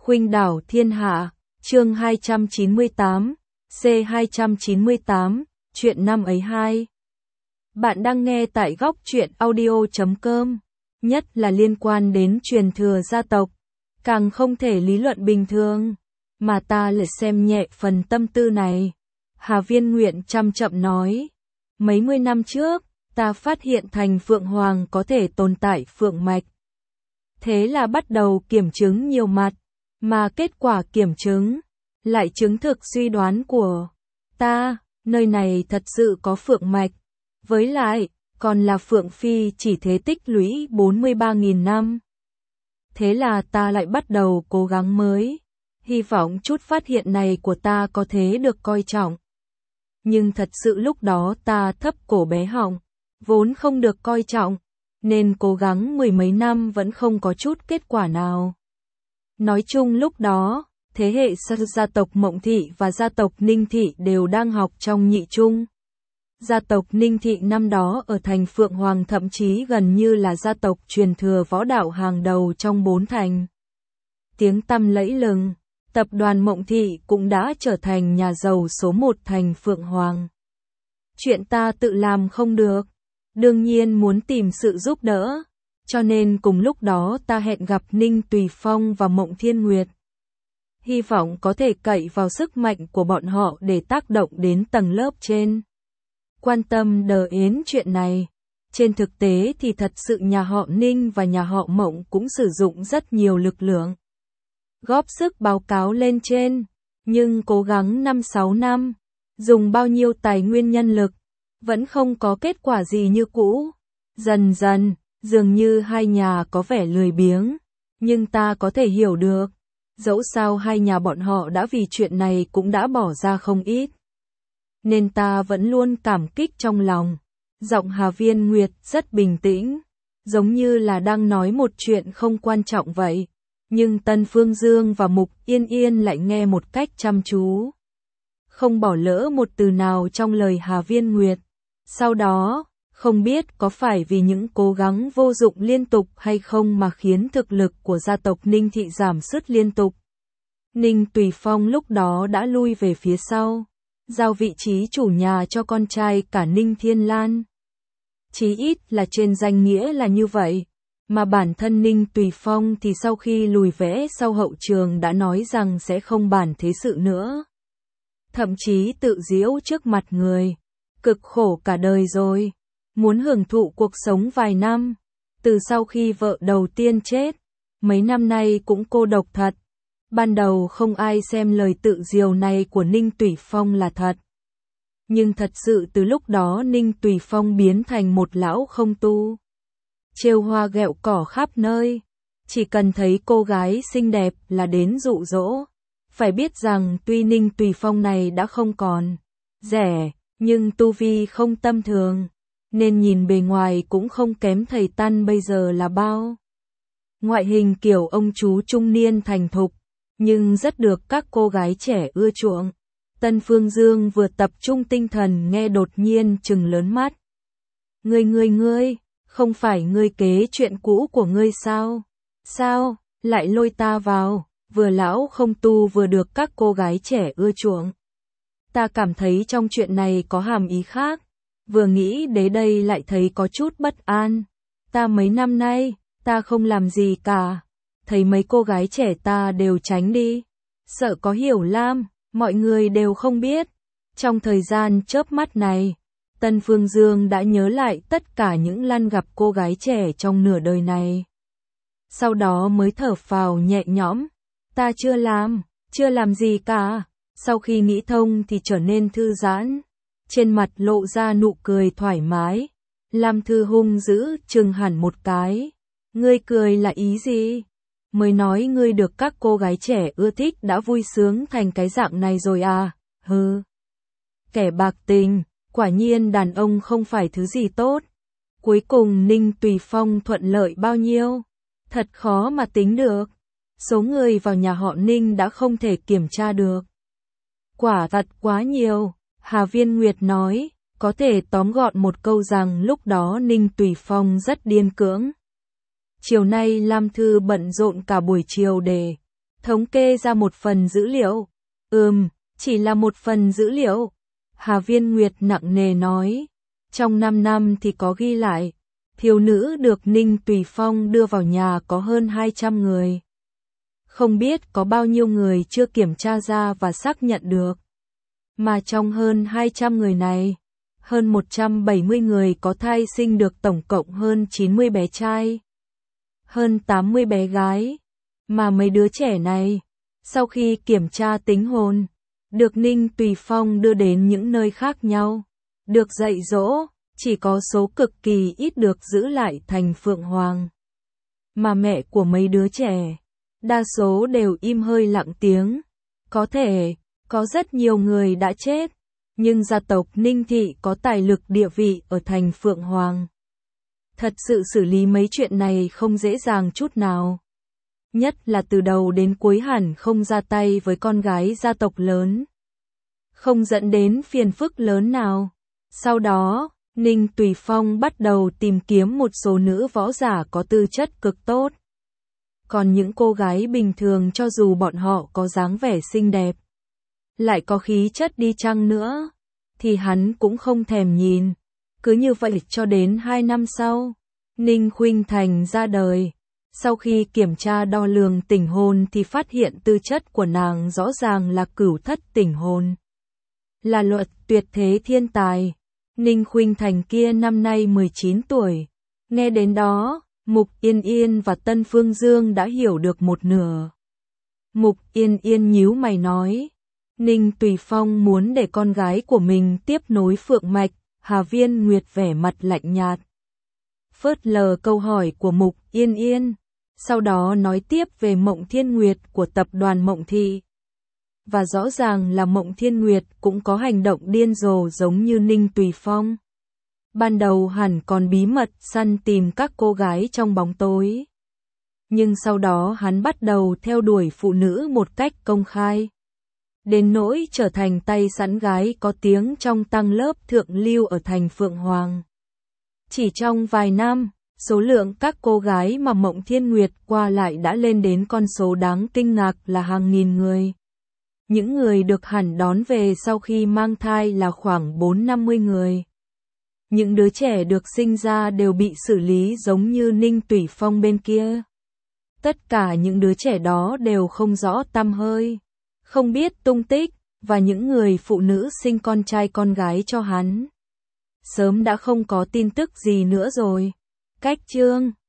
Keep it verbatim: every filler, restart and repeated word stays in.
Khuynh đảo thiên hạ, chương hai trăm chín mươi tám, C hai trăm chín mươi tám, chuyện năm ấy hai. Bạn đang nghe tại góc truyện audio chấm com, nhất là liên quan đến truyền thừa gia tộc, càng không thể lý luận bình thường, mà ta lại xem nhẹ phần tâm tư này. Hà Viên Nguyện chăm chậm nói, mấy mươi năm trước, ta phát hiện thành Phượng Hoàng có thể tồn tại Phượng Mạch. Thế là bắt đầu kiểm chứng nhiều mặt, mà kết quả kiểm chứng lại chứng thực suy đoán của ta, nơi này thật sự có Phượng Mạch, với lại, còn là Phượng Phi chỉ thế tích lũy bốn mươi ba nghìn năm. Thế là ta lại bắt đầu cố gắng mới, hy vọng chút phát hiện này của ta có thể được coi trọng. Nhưng thật sự lúc đó ta thấp cổ bé họng, vốn không được coi trọng, nên cố gắng mười mấy năm vẫn không có chút kết quả nào. Nói chung lúc đó, thế hệ gia tộc Mộng Thị và gia tộc Ninh Thị đều đang học trong nhị trung. Gia tộc Ninh Thị năm đó ở thành Phượng Hoàng thậm chí gần như là gia tộc truyền thừa võ đạo hàng đầu trong bốn thành. Tiếng tăm lẫy lừng, tập đoàn Mộng Thị cũng đã trở thành nhà giàu số một thành Phượng Hoàng. Chuyện ta tự làm không được, đương nhiên muốn tìm sự giúp đỡ, cho nên cùng lúc đó ta hẹn gặp Ninh Tùy Phong và Mộng Thiên Nguyệt. Hy vọng có thể cậy vào sức mạnh của bọn họ để tác động đến tầng lớp trên. Quan tâm đờ yến chuyện này. Trên thực tế thì thật sự nhà họ Ninh và nhà họ Mộng cũng sử dụng rất nhiều lực lượng. Góp sức báo cáo lên trên, nhưng cố gắng năm sáu năm, dùng bao nhiêu tài nguyên nhân lực, vẫn không có kết quả gì như cũ. Dần dần, dường như hai nhà có vẻ lười biếng, nhưng ta có thể hiểu được. Dẫu sao hai nhà bọn họ đã vì chuyện này cũng đã bỏ ra không ít. Nên ta vẫn luôn cảm kích trong lòng. Giọng Hà Viên Nguyệt rất bình tĩnh, giống như là đang nói một chuyện không quan trọng vậy. Nhưng Tân Phương Dương và Mục Yên Yên lại nghe một cách chăm chú, không bỏ lỡ một từ nào trong lời Hà Viên Nguyệt. Sau đó, không biết có phải vì những cố gắng vô dụng liên tục hay không mà khiến thực lực của gia tộc Ninh Thị giảm sút liên tục. Ninh Tùy Phong lúc đó đã lui về phía sau, giao vị trí chủ nhà cho con trai cả Ninh Thiên Lan. Chí ít là trên danh nghĩa là như vậy, mà bản thân Ninh Tùy Phong thì sau khi lùi vẽ sau hậu trường đã nói rằng sẽ không bàn thế sự nữa. Thậm chí tự giễu trước mặt người, cực khổ cả đời rồi, muốn hưởng thụ cuộc sống vài năm, từ sau khi vợ đầu tiên chết, mấy năm nay cũng cô độc thật. Ban đầu không ai xem lời tự diều này của Ninh Tùy Phong là thật. Nhưng thật sự từ lúc đó Ninh Tùy Phong biến thành một lão không tu. Trêu hoa ghẹo cỏ khắp nơi, chỉ cần thấy cô gái xinh đẹp là đến dụ dỗ. Phải biết rằng tuy Ninh Tùy Phong này đã không còn rẻ, nhưng tu vi không tầm thường, nên nhìn bề ngoài cũng không kém thầy Tân bây giờ là bao. Ngoại hình kiểu ông chú trung niên thành thục, nhưng rất được các cô gái trẻ ưa chuộng. Tân Phương Dương vừa tập trung tinh thần nghe đột nhiên trừng lớn mắt. Ngươi ngươi ngươi, không phải ngươi kế chuyện cũ của ngươi sao? Sao, lại lôi ta vào, vừa lão không tu vừa được các cô gái trẻ ưa chuộng. Ta cảm thấy trong chuyện này có hàm ý khác, vừa nghĩ đến đây lại thấy có chút bất an. Ta mấy năm nay, ta không làm gì cả, thấy mấy cô gái trẻ ta đều tránh đi, sợ có hiểu lầm, mọi người đều không biết. Trong thời gian chớp mắt này, Tân Phương Dương đã nhớ lại tất cả những lần gặp cô gái trẻ trong nửa đời này. Sau đó mới thở phào nhẹ nhõm, ta chưa làm, chưa làm gì cả. Sau khi nghĩ thông thì trở nên thư giãn, trên mặt lộ ra nụ cười thoải mái. Lam Thư hung dữ chừng hẳn một cái. Ngươi cười là ý gì? Mới nói ngươi được các cô gái trẻ ưa thích đã vui sướng thành cái dạng này rồi à? Hừ. Kẻ bạc tình, quả nhiên đàn ông không phải thứ gì tốt. Cuối cùng Ninh Tùy Phong thuận lợi bao nhiêu? Thật khó mà tính được. Số người vào nhà họ Ninh đã không thể kiểm tra được. Quả thật quá nhiều, Hà Viên Nguyệt nói, có thể tóm gọn một câu rằng lúc đó Ninh Tùy Phong rất điên cưỡng. Chiều nay Lam Thư bận rộn cả buổi chiều để thống kê ra một phần dữ liệu. Ừm, chỉ là một phần dữ liệu. Hà Viên Nguyệt nặng nề nói. Trong năm năm thì có ghi lại, thiếu nữ được Ninh Tùy Phong đưa vào nhà có hơn hai trăm người. Không biết có bao nhiêu người chưa kiểm tra ra và xác nhận được. Mà trong hơn hai trăm người này, hơn một trăm bảy mươi người có thai sinh được tổng cộng hơn chín mươi bé trai, hơn tám mươi bé gái. Mà mấy đứa trẻ này, sau khi kiểm tra tính hồn, được Ninh Tùy Phong đưa đến những nơi khác nhau, được dạy dỗ, chỉ có số cực kỳ ít được giữ lại thành Phượng Hoàng. Mà mẹ của mấy đứa trẻ, đa số đều im hơi lặng tiếng. Có thể, có rất nhiều người đã chết, nhưng gia tộc Ninh Thị có tài lực địa vị ở thành Phượng Hoàng. Thật sự xử lý mấy chuyện này không dễ dàng chút nào. Nhất là từ đầu đến cuối hẳn không ra tay với con gái gia tộc lớn. Không dẫn đến phiền phức lớn nào. Sau đó, Ninh Tùy Phong bắt đầu tìm kiếm một số nữ võ giả có tư chất cực tốt. Còn những cô gái bình thường cho dù bọn họ có dáng vẻ xinh đẹp, lại có khí chất đi chăng nữa, thì hắn cũng không thèm nhìn. Cứ như vậy cho đến hai năm sau, Ninh Khuynh Thành ra đời. Sau khi kiểm tra đo lường tỉnh hồn thì phát hiện tư chất của nàng rõ ràng là cửu thất tỉnh hồn. Là luật tuyệt thế thiên tài. Ninh Khuynh Thành kia năm nay mười chín tuổi. Nghe đến đó, Mục Yên Yên và Tân Phương Dương đã hiểu được một nửa. Mục Yên Yên nhíu mày nói, Ninh Tùy Phong muốn để con gái của mình tiếp nối phượng mạch. Hà Viên Nguyệt vẻ mặt lạnh nhạt, phớt lờ câu hỏi của Mục Yên Yên, sau đó nói tiếp về Mộng Thiên Nguyệt của tập đoàn Mộng Thị. Và rõ ràng là Mộng Thiên Nguyệt cũng có hành động điên rồ giống như Ninh Tùy Phong. Ban đầu hẳn còn bí mật săn tìm các cô gái trong bóng tối. Nhưng sau đó hắn bắt đầu theo đuổi phụ nữ một cách công khai. Đến nỗi trở thành tay sẵn gái có tiếng trong tăng lớp thượng lưu ở thành Phượng Hoàng. Chỉ trong vài năm, số lượng các cô gái mà Mộng Thiên Nguyệt qua lại đã lên đến con số đáng kinh ngạc là hàng nghìn người. Những người được hẳn đón về sau khi mang thai là khoảng bốn năm mươi người. Những đứa trẻ được sinh ra đều bị xử lý giống như Ninh Tùy Phong bên kia. Tất cả những đứa trẻ đó đều không rõ tăm hơi, không biết tung tích, và những người phụ nữ sinh con trai con gái cho hắn sớm đã không có tin tức gì nữa rồi. Cách chương